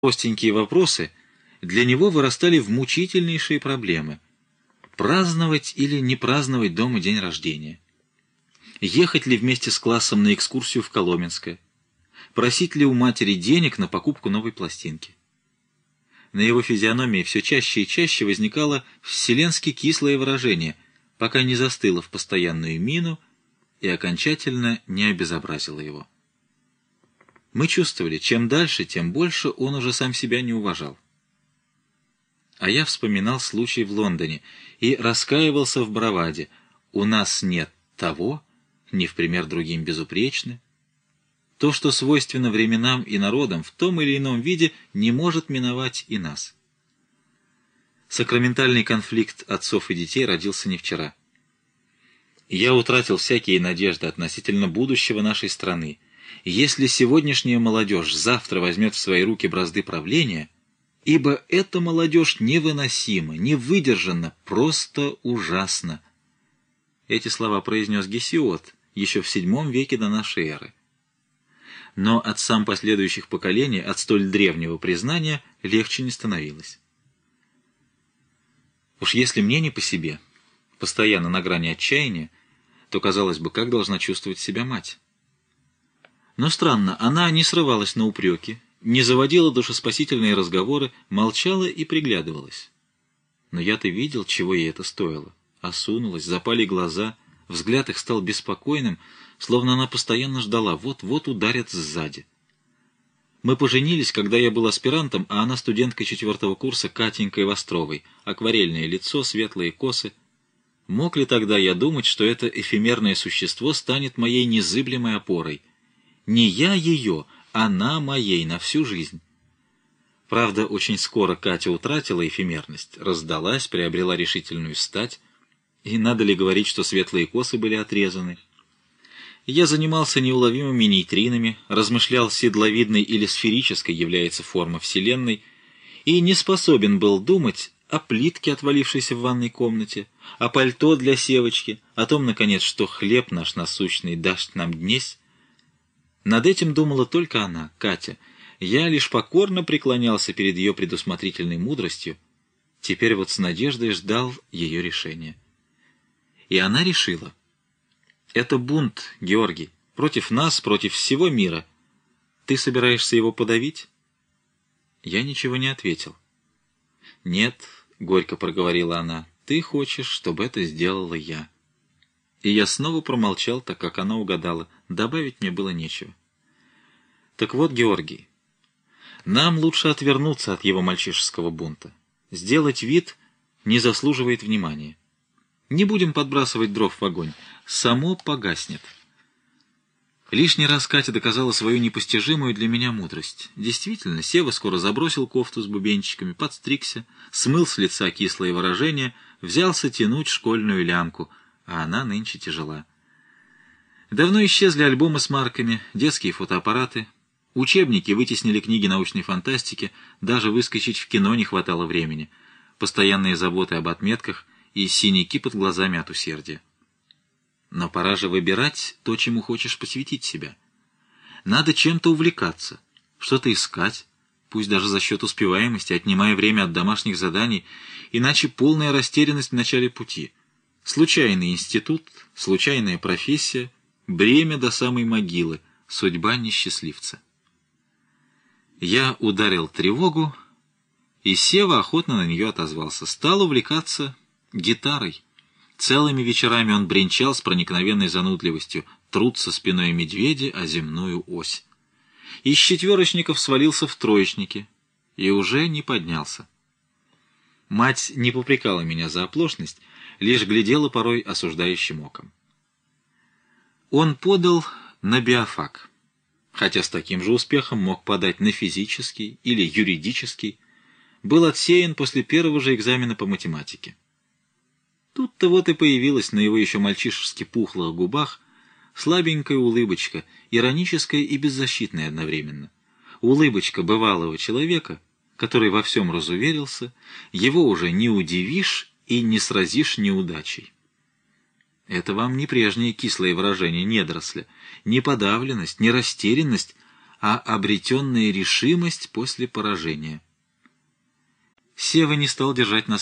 Простенькие вопросы для него вырастали в мучительнейшие проблемы. Праздновать или не праздновать дома день рождения? Ехать ли вместе с классом на экскурсию в Коломенское? Просить ли у матери денег на покупку новой пластинки? На его физиономии все чаще и чаще возникало вселенски кислое выражение, пока не застыло в постоянную мину и окончательно не обезобразило его. Мы чувствовали, чем дальше, тем больше он уже сам себя не уважал. А я вспоминал случай в Лондоне и раскаивался в браваде. У нас нет того, не в пример другим безупречны. То, что свойственно временам и народам, в том или ином виде не может миновать и нас. Сакраментальный конфликт отцов и детей родился не вчера. Я утратил всякие надежды относительно будущего нашей страны. Если сегодняшняя молодежь завтра возьмет в свои руки бразды правления, ибо эта молодежь невыносима, невыдержана, просто ужасна. Эти слова произнес Гесиод еще в VII веке до нашей эры. Но отцам последующих поколений от столь древнего признания легче не становилось. Уж если мне не по себе, постоянно на грани отчаяния, то, казалось бы, как должна чувствовать себя мать? Но странно, она не срывалась на упреки, не заводила душеспасительные разговоры, молчала и приглядывалась. Но я-то видел, чего ей это стоило. Осунулась, запали глаза, взгляд их стал беспокойным, словно она постоянно ждала, вот-вот ударят сзади. Мы поженились, когда я был аспирантом, а она студенткой 4-го курса Катенькой Востровой, акварельное лицо, светлые косы. Мог ли тогда я думать, что это эфемерное существо станет моей незыблемой опорой? Не я ее, она моей на всю жизнь. Правда, очень скоро Катя утратила эфемерность, раздалась, приобрела решительную стать. И надо ли говорить, что светлые косы были отрезаны? Я занимался неуловимыми нейтринами, размышлял, седловидной или сферической является форма Вселенной, и не способен был думать о плитке, отвалившейся в ванной комнате, о пальто для Севочки, о том, наконец, что хлеб наш насущный даст нам днесь. Над этим думала только она, Катя. Я лишь покорно преклонялся перед ее предусмотрительной мудростью. Теперь вот с надеждой ждал ее решения. И она решила. Это бунт, Георгий, против нас, против всего мира. Ты собираешься его подавить? Я ничего не ответил. Нет, горько проговорила она, ты хочешь, чтобы это сделала я. И я снова промолчал, так как она угадала. Добавить мне было нечего. Так вот, Георгий, нам лучше отвернуться от его мальчишеского бунта. Сделать вид не заслуживает внимания. Не будем подбрасывать дров в огонь. Само погаснет. Лишний раз Катя доказала свою непостижимую для меня мудрость. Действительно, Сева скоро забросил кофту с бубенчиками, подстригся, смыл с лица кислые выражения, взялся тянуть школьную лямку, а она нынче тяжела. Давно исчезли альбомы с марками, детские фотоаппараты, учебники вытеснили книги научной фантастики, даже выскочить в кино не хватало времени, постоянные заботы об отметках и синяки под глазами от усердия. Но пора же выбирать то, чему хочешь посвятить себя. Надо чем-то увлекаться, что-то искать, пусть даже за счет успеваемости, отнимая время от домашних заданий, иначе полная растерянность в начале пути. Случайный институт, случайная профессия, бремя до самой могилы, судьба несчастливца. Я ударил тревогу, и Сева охотно на нее отозвался. Стал увлекаться гитарой. Целыми вечерами он бренчал с проникновенной занудливостью, труд со спиной медведя о земную ось. Из четверочников свалился в троечники и уже не поднялся. Мать не попрекала меня за оплошность, лишь глядела порой осуждающим оком. Он подал на биофак, хотя с таким же успехом мог подать на физический или юридический, был отсеян после первого же экзамена по математике. Тут-то вот и появилась на его еще мальчишески пухлых губах слабенькая улыбочка, ироническая и беззащитная одновременно. Улыбочка бывалого человека, который во всем разуверился, его уже не удивишь и не сразишь неудачей. Это вам не прежние кислые выражения недоросля, не подавленность, не растерянность, а обретенная решимость после поражения. Сева не стал держать на